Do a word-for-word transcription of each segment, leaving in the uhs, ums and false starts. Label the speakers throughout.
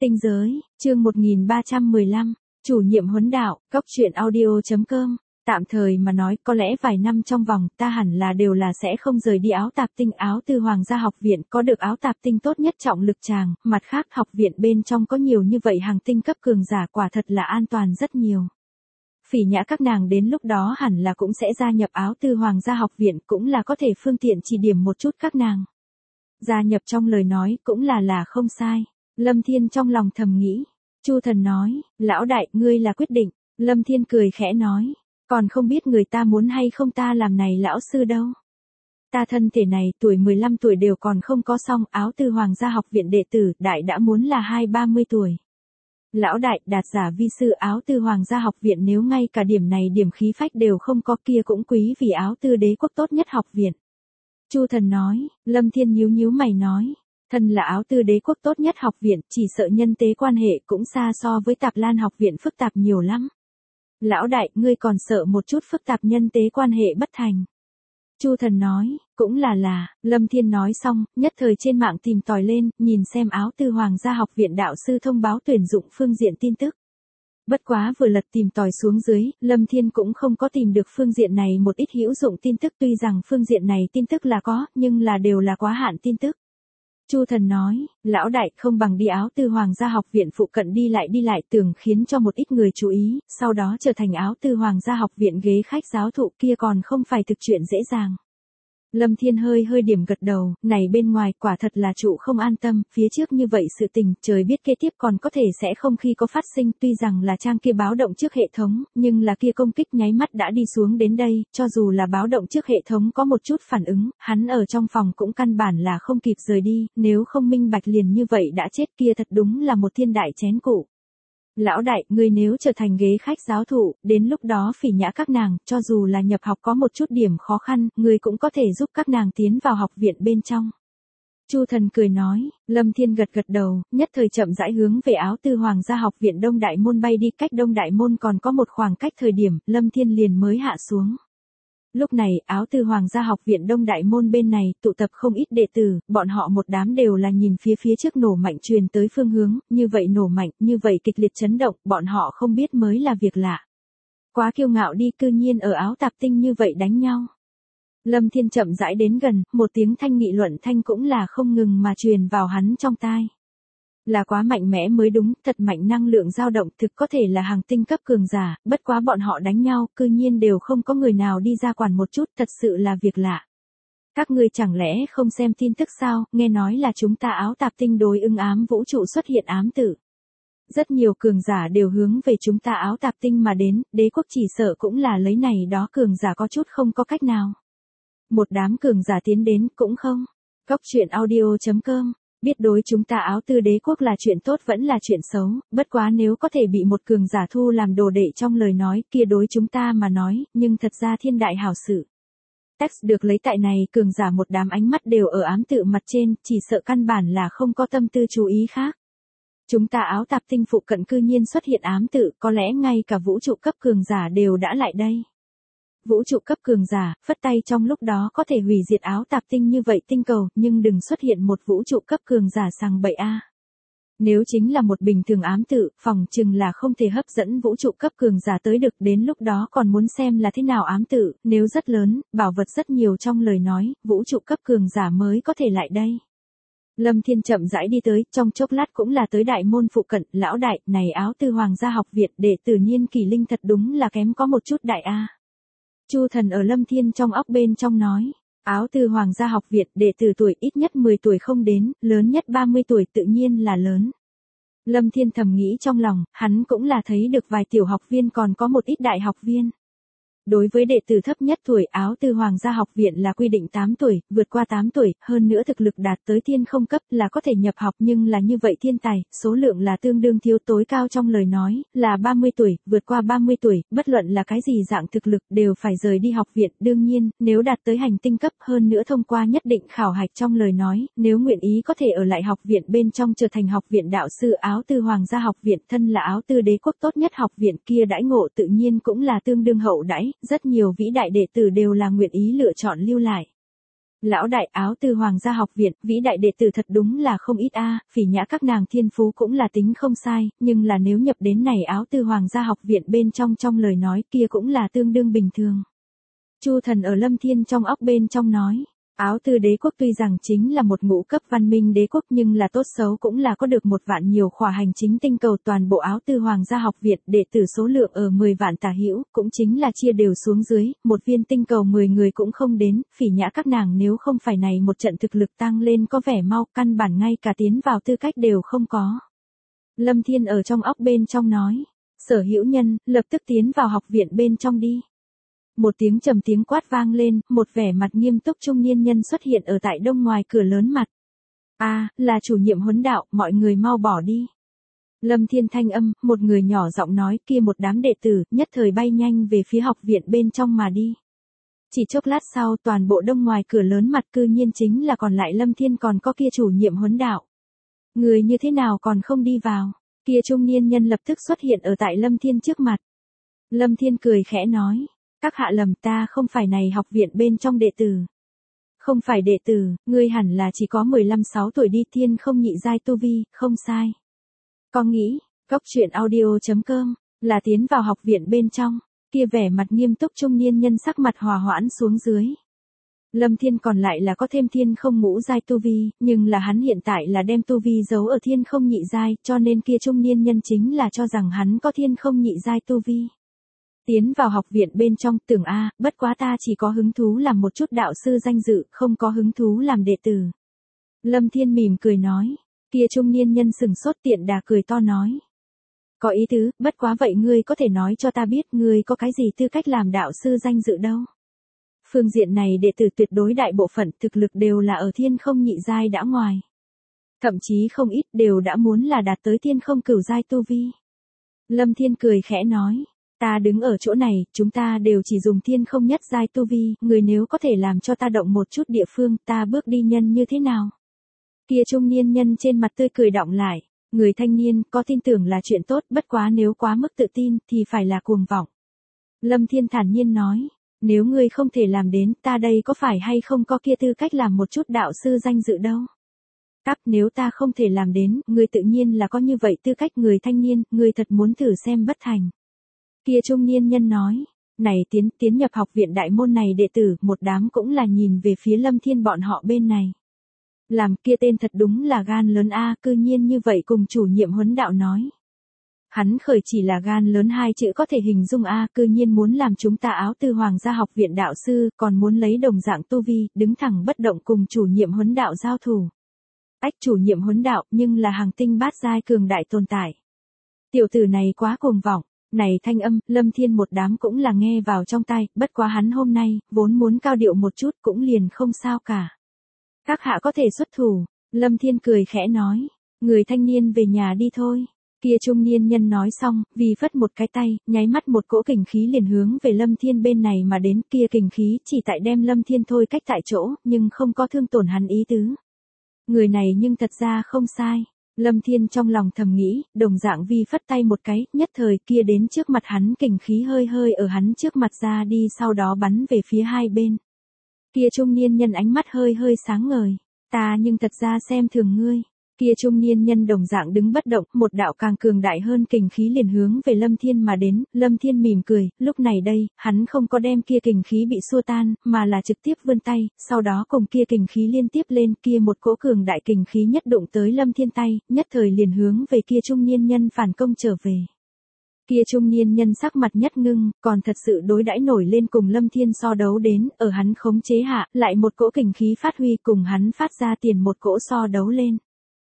Speaker 1: Tinh giới, chương một nghìn ba trăm mười lăm, chủ nhiệm huấn đạo, góc truyện audio.com. Tạm thời mà nói, có lẽ vài năm trong vòng, ta hẳn là đều là sẽ không rời đi áo tạp tinh. Áo tư hoàng gia học viện có được áo tạp tinh tốt nhất trọng lực tràng, mặt khác học viện bên trong có nhiều như vậy hàng tinh cấp cường giả, quả thật là an toàn rất nhiều. Phỉ Nhã các nàng đến lúc đó hẳn là cũng sẽ gia nhập áo tư hoàng gia học viện, cũng là có thể phương tiện chỉ điểm một chút các nàng. Gia nhập trong lời nói cũng là là không sai. Lâm Thiên trong lòng thầm nghĩ. Chu Thần nói, lão đại, ngươi là quyết định. Lâm Thiên cười khẽ nói, còn không biết người ta muốn hay không ta làm này lão sư đâu. Ta thân thể này tuổi mười lăm tuổi đều còn không có xong, áo tư hoàng gia học viện đệ tử, đại đã muốn là hai ba mươi tuổi. Lão đại, đạt giả vi sư áo tư hoàng gia học viện nếu ngay cả điểm này điểm khí phách đều không có kia cũng quý vì áo tư đế quốc tốt nhất học viện. Chu Thần nói, Lâm Thiên nhíu nhíu mày nói, thân là áo tư đế quốc tốt nhất học viện, chỉ sợ nhân tế quan hệ cũng xa so với Tạp Lan học viện phức tạp nhiều lắm. Lão đại, ngươi còn sợ một chút phức tạp nhân tế quan hệ bất thành. Chu Thần nói, cũng là là, Lâm Thiên nói xong, nhất thời trên mạng tìm tòi lên, nhìn xem áo tư hoàng gia học viện đạo sư thông báo tuyển dụng phương diện tin tức. Bất quá vừa lật tìm tòi xuống dưới, Lâm Thiên cũng không có tìm được phương diện này một ít hữu dụng tin tức, tuy rằng phương diện này tin tức là có, nhưng là đều là quá hạn tin tức. Chu Thần nói, lão đại, không bằng đi áo tư hoàng gia học viện phụ cận đi lại đi lại, tưởng khiến cho một ít người chú ý, sau đó trở thành áo tư hoàng gia học viện ghế khách giáo thụ, kia còn không phải thực chuyện dễ dàng. Lâm Thiên hơi hơi điểm gật đầu, này bên ngoài quả thật là trụ không an tâm, phía trước như vậy sự tình, trời biết kế tiếp còn có thể sẽ không khi có phát sinh, tuy rằng là trang kia báo động trước hệ thống, nhưng là kia công kích nháy mắt đã đi xuống đến đây, cho dù là báo động trước hệ thống có một chút phản ứng, hắn ở trong phòng cũng căn bản là không kịp rời đi, nếu không minh bạch liền như vậy đã chết, kia thật đúng là một thiên đại chén cụ. Lão đại, ngươi nếu trở thành ghế khách giáo thụ, đến lúc đó Phỉ Nhã các nàng, cho dù là nhập học có một chút điểm khó khăn, ngươi cũng có thể giúp các nàng tiến vào học viện bên trong. Chu Thần cười nói, Lâm Thiên gật gật đầu, nhất thời chậm rãi hướng về áo tư hoàng gia học viện Đông Đại Môn bay đi, cách Đông Đại Môn còn có một khoảng cách thời điểm, Lâm Thiên liền mới hạ xuống. Lúc này, áo tư hoàng gia học viện Đông Đại Môn bên này, tụ tập không ít đệ tử, bọn họ một đám đều là nhìn phía phía trước nổ mạnh truyền tới phương hướng, như vậy nổ mạnh, như vậy kịch liệt chấn động, bọn họ không biết mới là việc lạ. Quá kiêu ngạo đi, cư nhiên ở áo tạp tinh như vậy đánh nhau. Lâm Thiên chậm rãi đến gần, một tiếng thanh nghị luận thanh cũng là không ngừng mà truyền vào hắn trong tai. Là quá mạnh mẽ mới đúng, thật mạnh năng lượng dao động, thực có thể là hàng tinh cấp cường giả, bất quá bọn họ đánh nhau, cư nhiên đều không có người nào đi ra quản một chút, thật sự là việc lạ. Các ngươi chẳng lẽ không xem tin tức sao, nghe nói là chúng ta áo tạp tinh đối ứng ám vũ trụ xuất hiện ám tử. Rất nhiều cường giả đều hướng về chúng ta áo tạp tinh mà đến, đế quốc chỉ sợ cũng là lấy này đó cường giả có chút không có cách nào. Một đám cường giả tiến đến, cũng không. Góc truyện audio.com. Biết đối chúng ta áo tư đế quốc là chuyện tốt vẫn là chuyện xấu, bất quá nếu có thể bị một cường giả thu làm đồ đệ trong lời nói kia đối chúng ta mà nói, nhưng thật ra thiên đại hảo sự. Text được lấy tại này cường giả một đám ánh mắt đều ở ám tự mặt trên, chỉ sợ căn bản là không có tâm tư chú ý khác. Chúng ta áo tạp tinh phụ cận cư nhiên xuất hiện ám tự, có lẽ ngay cả vũ trụ cấp cường giả đều đã lại đây. Vũ trụ cấp cường giả, phất tay trong lúc đó có thể hủy diệt áo tạp tinh như vậy tinh cầu, nhưng đừng xuất hiện một vũ trụ cấp cường giả sằng bậy a. Nếu chính là một bình thường ám tự, phòng chừng là không thể hấp dẫn vũ trụ cấp cường giả tới được, đến lúc đó còn muốn xem là thế nào ám tự, nếu rất lớn, bảo vật rất nhiều trong lời nói, vũ trụ cấp cường giả mới có thể lại đây. Lâm Thiên chậm rãi đi tới, trong chốc lát cũng là tới đại môn phụ cận, lão đại, này áo tư hoàng gia học viện đệ tử Nhiên Kỳ Linh thật đúng là kém có một chút đại a. Chu Thần ở Lâm Thiên trong óc bên trong nói, áo tư hoàng gia học viện đệ tử tuổi ít nhất mười tuổi không đến, lớn nhất ba mươi tuổi tự nhiên là lớn. Lâm Thiên thầm nghĩ trong lòng, hắn cũng là thấy được vài tiểu học viên còn có một ít đại học viên. Đối với đệ tử thấp nhất tuổi áo tư hoàng gia học viện là quy định tám tuổi, vượt qua tám tuổi, hơn nữa thực lực đạt tới thiên không cấp là có thể nhập học, nhưng là như vậy thiên tài, số lượng là tương đương thiếu, tối cao trong lời nói, là ba mươi tuổi, vượt qua ba mươi tuổi, bất luận là cái gì dạng thực lực đều phải rời đi học viện, đương nhiên, nếu đạt tới hành tinh cấp hơn nữa thông qua nhất định khảo hạch trong lời nói, nếu nguyện ý có thể ở lại học viện bên trong trở thành học viện đạo sư áo tư hoàng gia học viện, thân là áo tư đế quốc tốt nhất học viện kia đãi ngộ tự nhiên cũng là tương đương hậu đãi. Rất nhiều vĩ đại đệ tử đều là nguyện ý lựa chọn lưu lại. Lão đại, áo từ Hoàng gia học viện, vĩ đại đệ tử thật đúng là không ít a, phỉ nhã các nàng thiên phú cũng là tính không sai, nhưng là nếu nhập đến này áo từ Hoàng gia học viện bên trong trong lời nói kia cũng là tương đương bình thường. Chu Thần ở Lâm Thiên trong óc bên trong nói, áo từ đế quốc tuy rằng chính là một ngũ cấp văn minh đế quốc nhưng là tốt xấu cũng là có được một vạn nhiều khỏa hành chính tinh cầu, toàn bộ áo từ Hoàng gia học viện đệ tử số lượng ở mười vạn tả hữu, cũng chính là chia đều xuống dưới, một viên tinh cầu mười người cũng không đến, phỉ nhã các nàng nếu không phải này một trận thực lực tăng lên có vẻ mau, căn bản ngay cả tiến vào tư cách đều không có. Lâm Thiên ở trong óc bên trong nói, sở hữu nhân, lập tức tiến vào học viện bên trong đi. Một tiếng trầm tiếng quát vang lên, một vẻ mặt nghiêm túc trung niên nhân xuất hiện ở tại đông ngoài cửa lớn mặt. A, à, là chủ nhiệm huấn đạo, mọi người mau bỏ đi. Lâm Thiên thanh âm, một người nhỏ giọng nói, kia một đám đệ tử, nhất thời bay nhanh về phía học viện bên trong mà đi. Chỉ chốc lát sau, toàn bộ đông ngoài cửa lớn mặt cư nhiên chính là còn lại Lâm Thiên còn có kia chủ nhiệm huấn đạo. Người như thế nào còn không đi vào? Kia trung niên nhân lập tức xuất hiện ở tại Lâm Thiên trước mặt. Lâm Thiên cười khẽ nói. Các hạ lầm, ta không phải này học viện bên trong đệ tử. Không phải đệ tử, ngươi hẳn là chỉ có mười lăm sáu tuổi đi, thiên không nhị giai tu vi, không sai. Con nghĩ, cốc truyện audio chấm com, là tiến vào học viện bên trong, kia vẻ mặt nghiêm túc trung niên nhân sắc mặt hòa hoãn xuống dưới. Lâm Thiên còn lại là có thêm thiên không ngũ giai tu vi, nhưng là hắn hiện tại là đem tu vi giấu ở thiên không nhị giai, cho nên kia trung niên nhân chính là cho rằng hắn có thiên không nhị giai tu vi. Tiến vào học viện bên trong, tưởng a, bất quá ta chỉ có hứng thú làm một chút đạo sư danh dự, không có hứng thú làm đệ tử. Lâm Thiên mỉm cười nói, kia trung niên nhân sừng sốt tiện đà cười to nói. Có ý tứ, bất quá vậy ngươi có thể nói cho ta biết ngươi có cái gì tư cách làm đạo sư danh dự đâu. Phương diện này đệ tử tuyệt đối đại bộ phận thực lực đều là ở thiên không nhị giai đã ngoài. Thậm chí không ít đều đã muốn là đạt tới thiên không cửu giai tu vi. Lâm Thiên cười khẽ nói. Ta đứng ở chỗ này, chúng ta đều chỉ dùng thiên không nhất giai tu vi, người nếu có thể làm cho ta động một chút địa phương, ta bước đi nhân như thế nào? Kia trung niên nhân trên mặt tươi cười đọng lại, người thanh niên có tin tưởng là chuyện tốt, bất quá nếu quá mức tự tin thì phải là cuồng vọng. Lâm Thiên thản nhiên nói, nếu ngươi không thể làm đến, ta đây có phải hay không có kia tư cách làm một chút đạo sư danh dự đâu? Cắp, nếu ta không thể làm đến, ngươi tự nhiên là có như vậy tư cách, người thanh niên, ngươi thật muốn thử xem bất thành. Kia trung niên nhân nói, này tiến tiến nhập học viện đại môn này đệ tử, một đám cũng là nhìn về phía Lâm Thiên bọn họ bên này. Làm kia tên thật đúng là gan lớn a, cư nhiên như vậy cùng chủ nhiệm huấn đạo nói. Hắn khởi chỉ là gan lớn hai chữ có thể hình dung a, cư nhiên muốn làm chúng ta áo từ Hoàng gia học viện đạo sư, còn muốn lấy đồng dạng tu vi, đứng thẳng bất động cùng chủ nhiệm huấn đạo giao thủ. Ách, chủ nhiệm huấn đạo, nhưng là hàng tinh bát giai cường đại tồn tại. Tiểu tử này quá cuồng vọng. Này thanh âm, Lâm Thiên một đám cũng là nghe vào trong tai, bất quá hắn hôm nay, vốn muốn cao điệu một chút cũng liền không sao cả. Các hạ có thể xuất thủ, Lâm Thiên cười khẽ nói, người thanh niên về nhà đi thôi. Kia trung niên nhân nói xong, vì phất một cái tay, nháy mắt một cỗ kình khí liền hướng về Lâm Thiên bên này mà đến, kia kình khí chỉ tại đem Lâm Thiên thôi cách tại chỗ, nhưng không có thương tổn hắn ý tứ. Người này nhưng thật ra không sai. Lâm Thiên trong lòng thầm nghĩ, đồng dạng vi phất tay một cái, nhất thời kia đến trước mặt hắn kình khí hơi hơi ở hắn trước mặt ra đi, sau đó bắn về phía hai bên. Kia trung niên nhân ánh mắt hơi hơi sáng ngời, ta nhưng thật ra xem thường ngươi. Kia trung niên nhân đồng dạng đứng bất động, một đạo càng cường đại hơn kình khí liền hướng về Lâm Thiên mà đến, Lâm Thiên mỉm cười, lúc này đây, hắn không có đem kia kình khí bị xua tan, mà là trực tiếp vươn tay, sau đó cùng kia kình khí liên tiếp lên, kia một cỗ cường đại kình khí nhất đụng tới Lâm Thiên tay, nhất thời liền hướng về kia trung niên nhân phản công trở về. Kia trung niên nhân sắc mặt nhất ngưng, còn thật sự đối đãi nổi lên cùng Lâm Thiên so đấu đến, ở hắn khống chế hạ, lại một cỗ kình khí phát huy cùng hắn phát ra tiền một cỗ so đấu lên.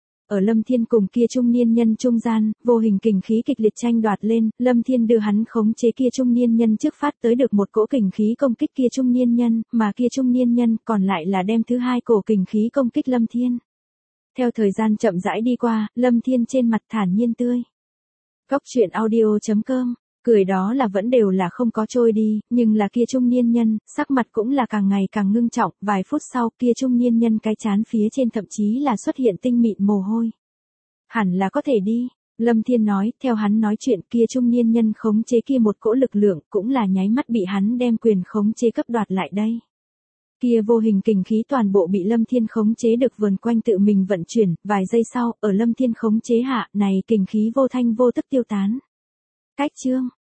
Speaker 1: Ở Lâm Thiên cùng kia trung niên nhân trung gian, vô hình kình khí kịch liệt tranh đoạt lên, Lâm Thiên đưa hắn khống chế kia trung niên nhân trước phát tới được một cỗ kình khí công kích kia trung niên nhân, mà kia trung niên nhân còn lại là đem thứ hai cổ kình khí công kích Lâm Thiên. Theo thời gian chậm rãi đi qua, Lâm Thiên trên mặt thản nhiên tươi. Cốc truyện audio chấm com, cười đó là vẫn đều là không có trôi đi, nhưng là kia trung niên nhân, sắc mặt cũng là càng ngày càng ngưng trọng, vài phút sau kia trung niên nhân cái chán phía trên thậm chí là xuất hiện tinh mịn mồ hôi. Hẳn là có thể đi, Lâm Thiên nói, theo hắn nói chuyện kia trung niên nhân khống chế kia một cỗ lực lượng cũng là nháy mắt bị hắn đem quyền khống chế cấp đoạt lại đây. Kia vô hình kình khí toàn bộ bị Lâm Thiên khống chế được vờn quanh tự mình vận chuyển, vài giây sau, ở Lâm Thiên khống chế hạ, này kình khí vô thanh vô tức tiêu tán. Cách chương